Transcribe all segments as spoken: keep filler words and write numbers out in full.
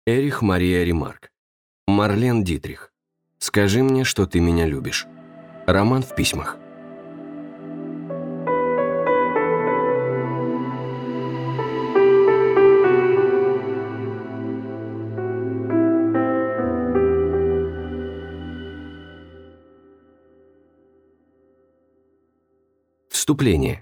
Эрих Мария Ремарк. Марлен Дитрих. «Скажи мне, что ты меня любишь». Роман в письмах. Вступление.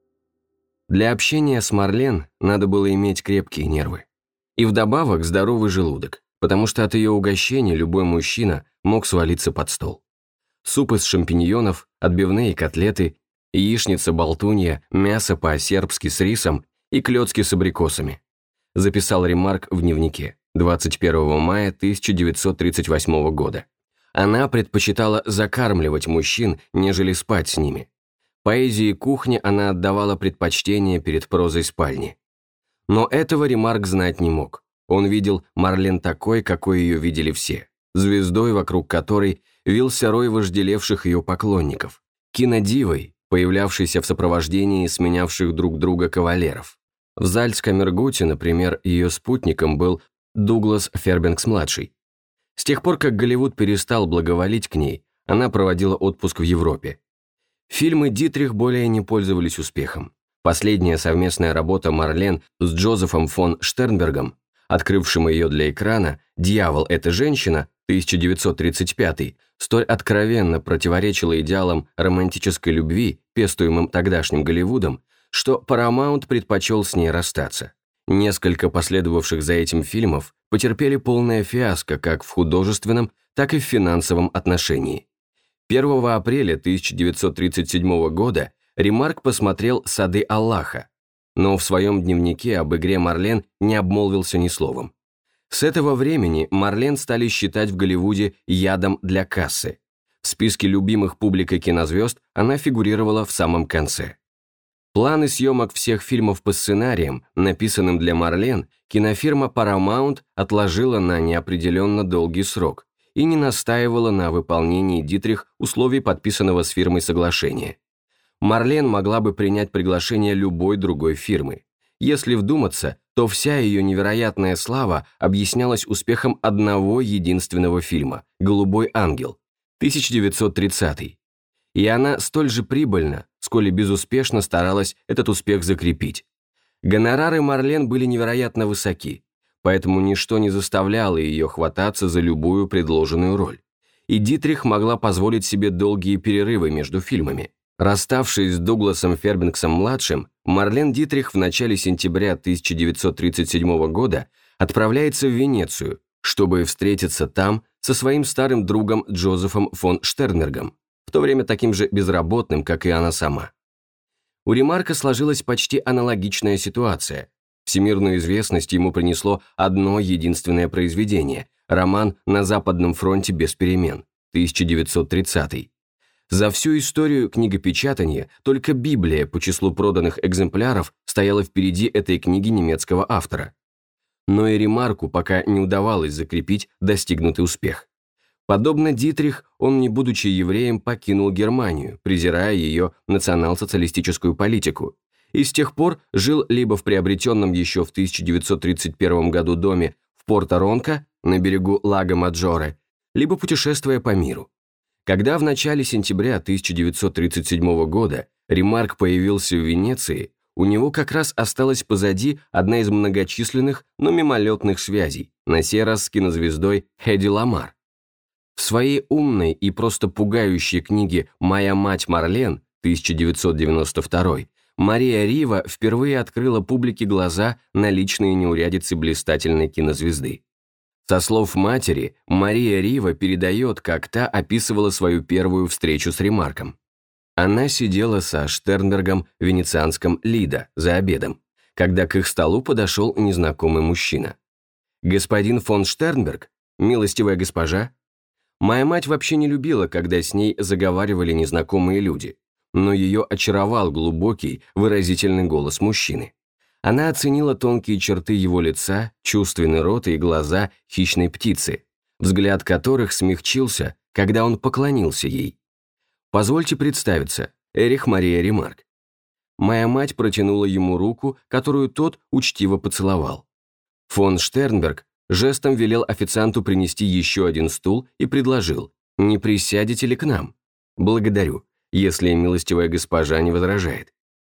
Для общения с Марлен надо было иметь крепкие нервы. И вдобавок здоровый желудок, потому что от ее угощения любой мужчина мог свалиться под стол. Суп из шампиньонов, отбивные котлеты, яичница-болтунья, мясо по-сербски с рисом и клёцки с абрикосами. Записал Ремарк в дневнике двадцать первого мая тысяча девятьсот тридцать восьмого года. Она предпочитала закармливать мужчин, нежели спать с ними. Поэзии кухни она отдавала предпочтение перед прозой спальни. Но этого Ремарк знать не мог. Он видел Марлен такой, какой ее видели все, звездой, вокруг которой вился рой вожделевших ее поклонников, кинодивой, появлявшейся в сопровождении сменявших друг друга кавалеров. В Зальцкамергуте, например, ее спутником был Дуглас Фербенкс-младший. С тех пор, как Голливуд перестал благоволить к ней, она проводила отпуск в Европе. Фильмы Дитрих более не пользовались успехом. Последняя совместная работа Марлен с Джозефом фон Штернбергом, открывшим ее для экрана, «Дьявол – это женщина» тысяча девятьсот тридцать пятый, столь откровенно противоречила идеалам романтической любви, пестуемым тогдашним Голливудом, что Paramount предпочел с ней расстаться. Несколько последовавших за этим фильмов потерпели полное фиаско как в художественном, так и в финансовом отношении. первого апреля тысяча девятьсот тридцать седьмого года Ремарк посмотрел «Сады Аллаха», но в своем дневнике об игре Марлен не обмолвился ни словом. С этого времени Марлен стали считать в Голливуде ядом для кассы. В списке любимых публикой кинозвезд она фигурировала в самом конце. Планы съемок всех фильмов по сценариям, написанным для Марлен, кинофирма Paramount отложила на неопределенно долгий срок и не настаивала на выполнении Дитрих условий подписанного с фирмой соглашения. Марлен могла бы принять приглашение любой другой фирмы. Если вдуматься, то вся ее невероятная слава объяснялась успехом одного единственного фильма «Голубой ангел» тысяча девятьсот тридцатый. И она столь же прибыльна, сколь и безуспешно старалась этот успех закрепить. Гонорары Марлен были невероятно высоки, поэтому ничто не заставляло ее хвататься за любую предложенную роль. И Дитрих могла позволить себе долгие перерывы между фильмами. Расставшись с Дугласом Фербенксом-младшим, Марлен Дитрих в начале сентября тысяча девятьсот тридцать седьмого года отправляется в Венецию, чтобы встретиться там со своим старым другом Джозефом фон Штернбергом, в то время таким же безработным, как и она сама. У Ремарка сложилась почти аналогичная ситуация. Всемирную известность ему принесло одно единственное произведение – роман «На Западном фронте без перемен» тысяча девятьсот тридцатый. За всю историю книгопечатания только Библия по числу проданных экземпляров стояла впереди этой книги немецкого автора. Но и Ремарку пока не удавалось закрепить достигнутый успех. Подобно Дитрих, он, не будучи евреем, покинул Германию, презирая ее национал-социалистическую политику, и с тех пор жил либо в приобретенном еще в тысяча девятьсот тридцать первом году доме в Порто-Ронко на берегу Лаго Маджоре, либо путешествуя по миру. Когда в начале сентября тысяча девятьсот тридцать седьмого года Ремарк появился в Венеции, у него как раз осталась позади одна из многочисленных, но мимолетных связей, на сей раз с кинозвездой Хэди Ламар. В своей умной и просто пугающей книге «Моя мать Марлен» тысяча девятьсот девяносто второй Мария Рива впервые открыла публике глаза на личные неурядицы блистательной кинозвезды. Со слов матери, Мария Рива передает, как та описывала свою первую встречу с Ремарком. Она сидела со Штернбергом в венецианском Лидо за обедом, когда к их столу подошел незнакомый мужчина. «Господин фон Штернберг? Милостивая госпожа?» Моя мать вообще не любила, когда с ней заговаривали незнакомые люди, но ее очаровал глубокий, выразительный голос мужчины. Она оценила тонкие черты его лица, чувственный рот и глаза хищной птицы, взгляд которых смягчился, когда он поклонился ей. «Позвольте представиться, Эрих Мария Ремарк». Моя мать протянула ему руку, которую тот учтиво поцеловал. Фон Штернберг жестом велел официанту принести еще один стул и предложил: «Не присядете ли к нам?» «Благодарю, если милостивая госпожа не возражает».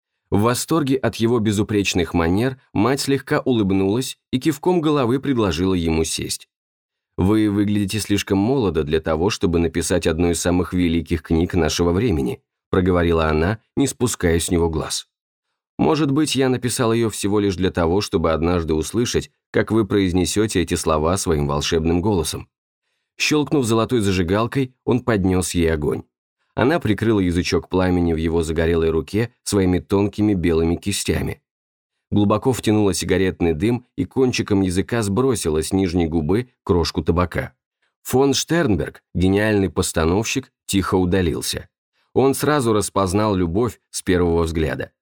В восторге от его безупречных манер мать слегка улыбнулась и кивком головы предложила ему сесть. «Вы выглядите слишком молодо для того, чтобы написать одну из самых великих книг нашего времени», проговорила она, не спуская с него глаз. «Может быть, я написал ее всего лишь для того, чтобы однажды услышать, как вы произнесете эти слова своим волшебным голосом». Щелкнув золотой зажигалкой, он поднес ей огонь. Она прикрыла язычок пламени в его загорелой руке своими тонкими белыми кистями. Глубоко втянула сигаретный дым и кончиком языка сбросила с нижней губы крошку табака. Фон Штернберг, гениальный постановщик, тихо удалился. Он сразу распознал любовь с первого взгляда.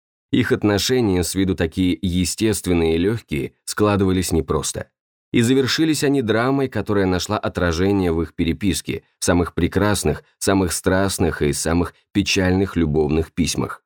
Их отношения, с виду такие естественные и легкие, складывались непросто. И завершились они драмой, которая нашла отражение в их переписке, в самых прекрасных, самых страстных и самых печальных любовных письмах.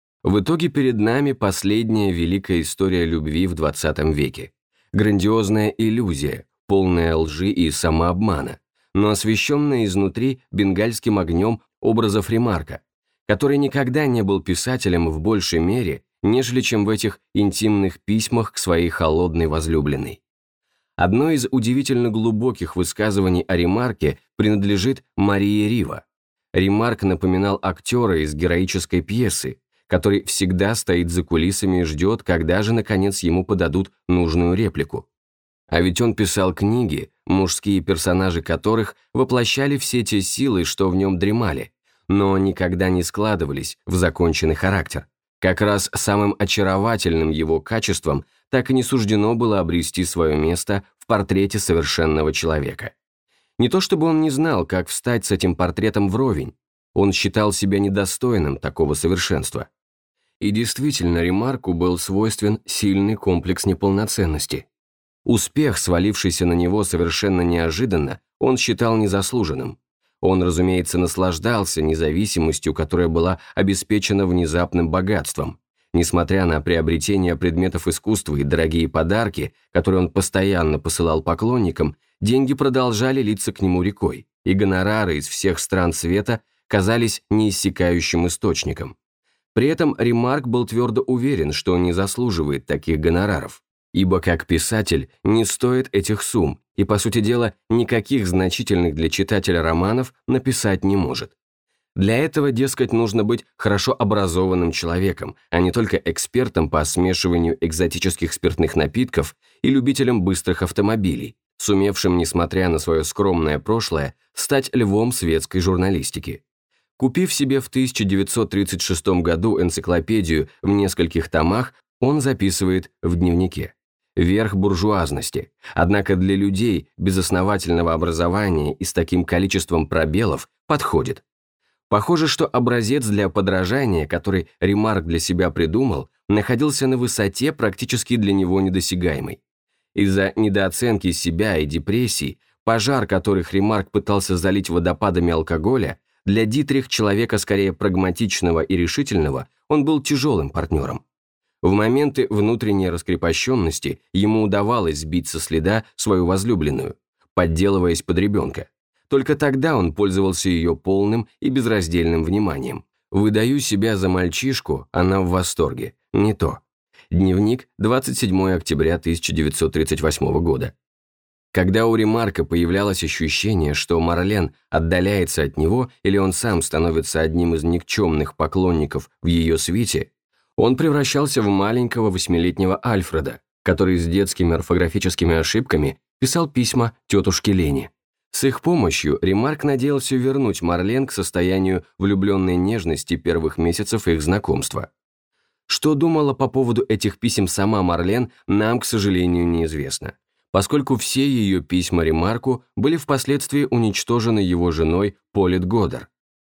В итоге перед нами последняя великая история любви в двадцатом веке. Грандиозная иллюзия, полная лжи и самообмана, но освещенная изнутри бенгальским огнем образов Ремарка, который никогда не был писателем в большей мере, нежели чем в этих интимных письмах к своей холодной возлюбленной. Одно из удивительно глубоких высказываний о Ремарке принадлежит Марии Рива. Ремарк напоминал актера из героической пьесы, который всегда стоит за кулисами и ждет, когда же, наконец, ему подадут нужную реплику. А ведь он писал книги, мужские персонажи которых воплощали все те силы, что в нем дремали, но никогда не складывались в законченный характер. Как раз самым очаровательным его качеством так и не суждено было обрести свое место в портрете совершенного человека. Не то чтобы он не знал, как встать с этим портретом вровень, он считал себя недостойным такого совершенства. И действительно, Ремарку был свойствен сильный комплекс неполноценности. Успех, свалившийся на него совершенно неожиданно, он считал незаслуженным. Он, разумеется, наслаждался независимостью, которая была обеспечена внезапным богатством. Несмотря на приобретение предметов искусства и дорогие подарки, которые он постоянно посылал поклонникам, деньги продолжали литься к нему рекой, и гонорары из всех стран света казались неиссякающим источником. При этом Ремарк был твердо уверен, что не заслуживает таких гонораров, ибо как писатель не стоит этих сумм и, по сути дела, никаких значительных для читателя романов написать не может. Для этого, дескать, нужно быть хорошо образованным человеком, а не только экспертом по смешиванию экзотических спиртных напитков и любителем быстрых автомобилей, сумевшим, несмотря на свое скромное прошлое, стать львом светской журналистики. Купив себе в тысяча девятьсот тридцать шестом году энциклопедию в нескольких томах, он записывает в дневнике: верх буржуазности, однако для людей без основательного образования и с таким количеством пробелов подходит. Похоже, что образец для подражания, который Ремарк для себя придумал, находился на высоте, практически для него недосягаемой. Из-за недооценки себя и депрессий, пожар, которых Ремарк пытался залить водопадами алкоголя, для Дитрих, человека скорее прагматичного и решительного, он был тяжелым партнером. В моменты внутренней раскрепощенности ему удавалось сбить со следа свою возлюбленную, подделываясь под ребенка. Только тогда он пользовался ее полным и безраздельным вниманием. «Выдаю себя за мальчишку, она в восторге. Не то». Дневник, двадцать седьмого октября тысяча девятьсот тридцать восьмого года. Когда у Ремарка появлялось ощущение, что Марлен отдаляется от него или он сам становится одним из никчемных поклонников в ее свите, он превращался в маленького восьмилетнего Альфреда, который с детскими орфографическими ошибками писал письма тетушке Лене. С их помощью Ремарк надеялся вернуть Марлен к состоянию влюбленной нежности первых месяцев их знакомства. Что думала по поводу этих писем сама Марлен, нам, к сожалению, неизвестно, поскольку все ее письма Ремарку были впоследствии уничтожены его женой Полет Годер.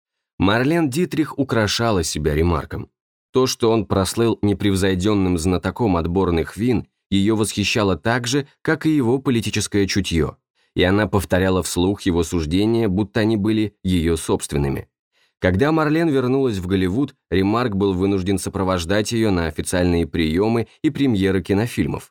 Марлен Дитрих украшала себя Ремарком. То, что он прослыл непревзойденным знатоком отборных вин, ее восхищало так же, как и его политическое чутье, и она повторяла вслух его суждения, будто они были ее собственными. Когда Марлен вернулась в Голливуд, Ремарк был вынужден сопровождать ее на официальные приемы и премьеры кинофильмов.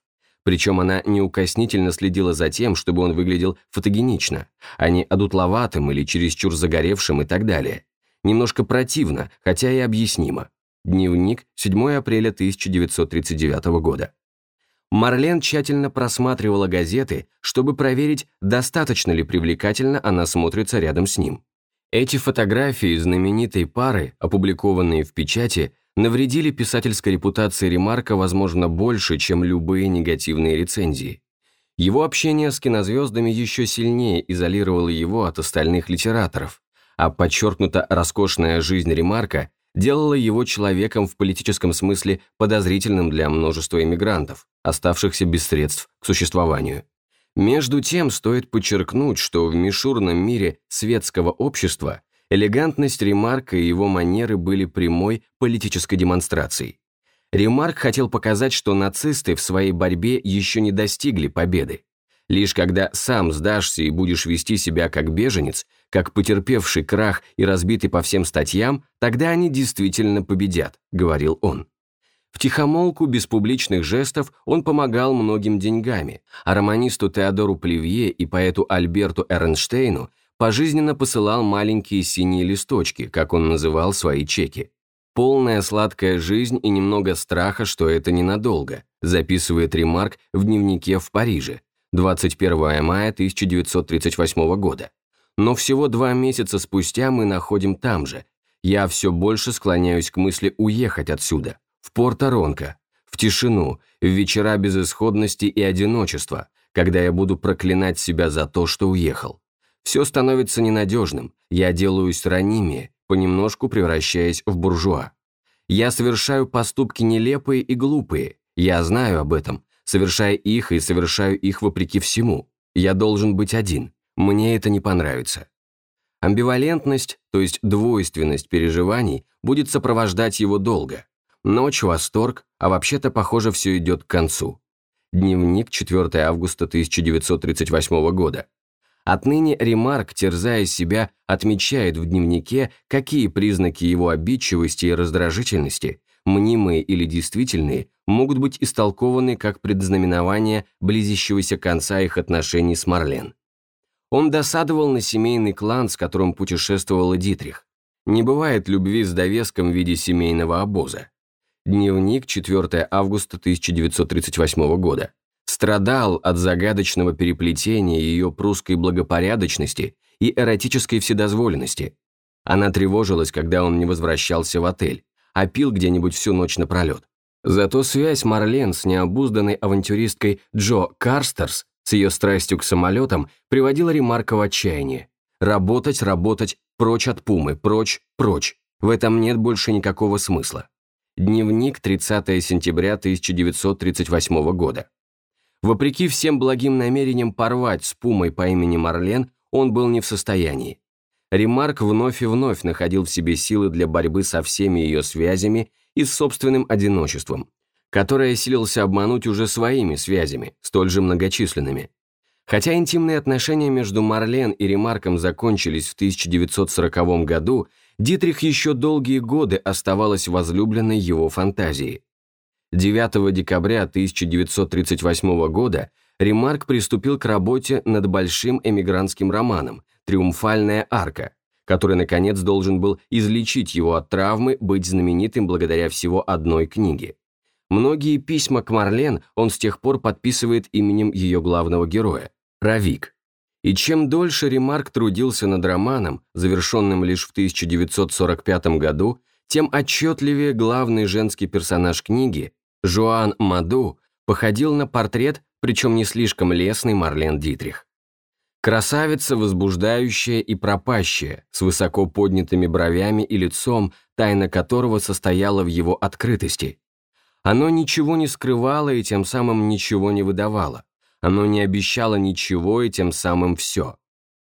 Причем она неукоснительно следила за тем, чтобы он выглядел фотогенично, а не одутловатым или чересчур загоревшим и так далее. Немножко противно, хотя и объяснимо. Дневник, седьмое апреля тысяча девятьсот тридцать девятого года. Марлен тщательно просматривала газеты, чтобы проверить, достаточно ли привлекательно она смотрится рядом с ним. Эти фотографии знаменитой пары, опубликованные в печати, навредили писательской репутации Ремарка, возможно, больше, чем любые негативные рецензии. Его общение с кинозвездами еще сильнее изолировало его от остальных литераторов, а подчеркнуто роскошная жизнь Ремарка делала его человеком в политическом смысле подозрительным для множества эмигрантов, оставшихся без средств к существованию. Между тем, стоит подчеркнуть, что в мишурном мире светского общества элегантность Ремарка и его манеры были прямой политической демонстрацией. Ремарк хотел показать, что нацисты в своей борьбе еще не достигли победы. Лишь когда сам сдашься и будешь вести себя как беженец, как потерпевший крах и разбитый по всем статьям, тогда они действительно победят, говорил он. Втихомолку, без публичных жестов, он помогал многим деньгами, а романисту Теодору Плевье и поэту Альберту Эрнштейну пожизненно посылал маленькие синие листочки, как он называл свои чеки. «Полная сладкая жизнь и немного страха, что это ненадолго», записывает Ремарк в дневнике в Париже, двадцать первого мая тысяча девятьсот тридцать восьмого года. Но всего два месяца спустя мы находим там же. Я все больше склоняюсь к мысли уехать отсюда, в Порто-Ронко, в тишину, в вечера безысходности и одиночества, когда я буду проклинать себя за то, что уехал. Все становится ненадежным, я делаюсь ранимее, понемножку превращаясь в буржуа. Я совершаю поступки нелепые и глупые, я знаю об этом, совершая их и совершаю их вопреки всему. Я должен быть один, мне это не понравится. Амбивалентность, то есть двойственность переживаний, будет сопровождать его долго. Ночь, восторг, а вообще-то, похоже, все идет к концу. Дневник, четвёртого августа тысяча девятьсот тридцать восьмого года. Отныне Ремарк, терзая себя, отмечает в дневнике, какие признаки его обидчивости и раздражительности, мнимые или действительные, могут быть истолкованы как предзнаменование близящегося конца их отношений с Марлен. Он досадовал на семейный клан, с которым путешествовал Дитрих. Не бывает любви с довеском в виде семейного обоза. Дневник, четвёртого августа тысяча девятьсот тридцать восьмого года. Страдал от загадочного переплетения ее прусской благопорядочности и эротической вседозволенности. Она тревожилась, когда он не возвращался в отель, а пил где-нибудь всю ночь напролет. Зато связь Марлен с необузданной авантюристкой Джо Карстерс с ее страстью к самолетам приводила Ремарка в отчаяние. Работать, работать, прочь от Пумы, прочь, прочь. В этом нет больше никакого смысла. Дневник, тридцатого сентября тысяча девятьсот тридцать восьмого года. Вопреки всем благим намерениям порвать с Пумой по имени Марлен, он был не в состоянии. Ремарк вновь и вновь находил в себе силы для борьбы со всеми ее связями и с собственным одиночеством, которое силился обмануть уже своими связями, столь же многочисленными. Хотя интимные отношения между Марлен и Ремарком закончились в тысяча девятьсот сороковом году, Дитрих еще долгие годы оставалась возлюбленной его фантазией. девятого декабря тысяча девятьсот тридцать восьмого года Ремарк приступил к работе над большим эмигрантским романом «Триумфальная арка», который, наконец, должен был излечить его от травмы быть знаменитым благодаря всего одной книге. Многие письма к Марлен он с тех пор подписывает именем ее главного героя – Равик. И чем дольше Ремарк трудился над романом, завершенным лишь в тысяча девятьсот сорок пятом году, тем отчетливее главный женский персонаж книги, Жоан Маду, походил на портрет, причем не слишком лестный, Марлен Дитрих. Красавица, возбуждающая и пропащая, с высоко поднятыми бровями и лицом, тайна которого состояла в его открытости. Оно ничего не скрывало и тем самым ничего не выдавало. Оно не обещало ничего и тем самым все.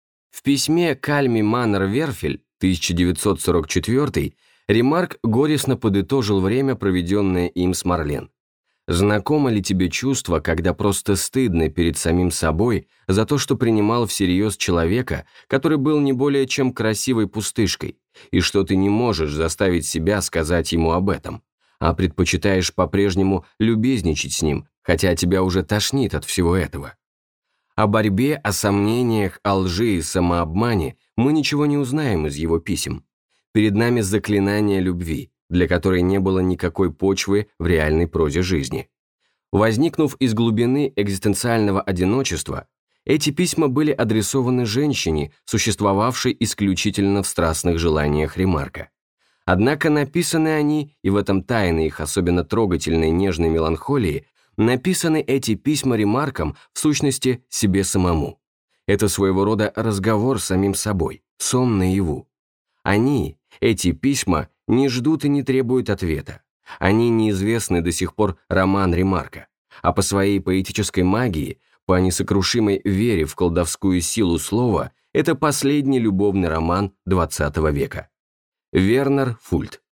В письме Кальми Маннер Верфель, тысяча девятьсот сорок четвёртый, Ремарк горестно подытожил время, проведенное им с Марлен. «Знакомо ли тебе чувство, когда просто стыдно перед самим собой за то, что принимал всерьез человека, который был не более чем красивой пустышкой, и что ты не можешь заставить себя сказать ему об этом, а предпочитаешь по-прежнему любезничать с ним, хотя тебя уже тошнит от всего этого. О борьбе, о сомнениях, о лжи и самообмане мы ничего не узнаем из его писем. Перед нами заклинание любви, для которой не было никакой почвы в реальной прозе жизни. Возникнув из глубины экзистенциального одиночества, эти письма были адресованы женщине, существовавшей исключительно в страстных желаниях Ремарка. Однако написаны они, и в этом тайна их особенно трогательной нежной меланхолии, написаны эти письма Ремарком, в сущности, себе самому. Это своего рода разговор с самим собой, сон наяву. Они, эти письма, не ждут и не требуют ответа. Они неизвестны до сих пор роман Ремарка, а по своей поэтической магии, по несокрушимой вере в колдовскую силу слова, это последний любовный роман двадцатого века. Вернер Фульт.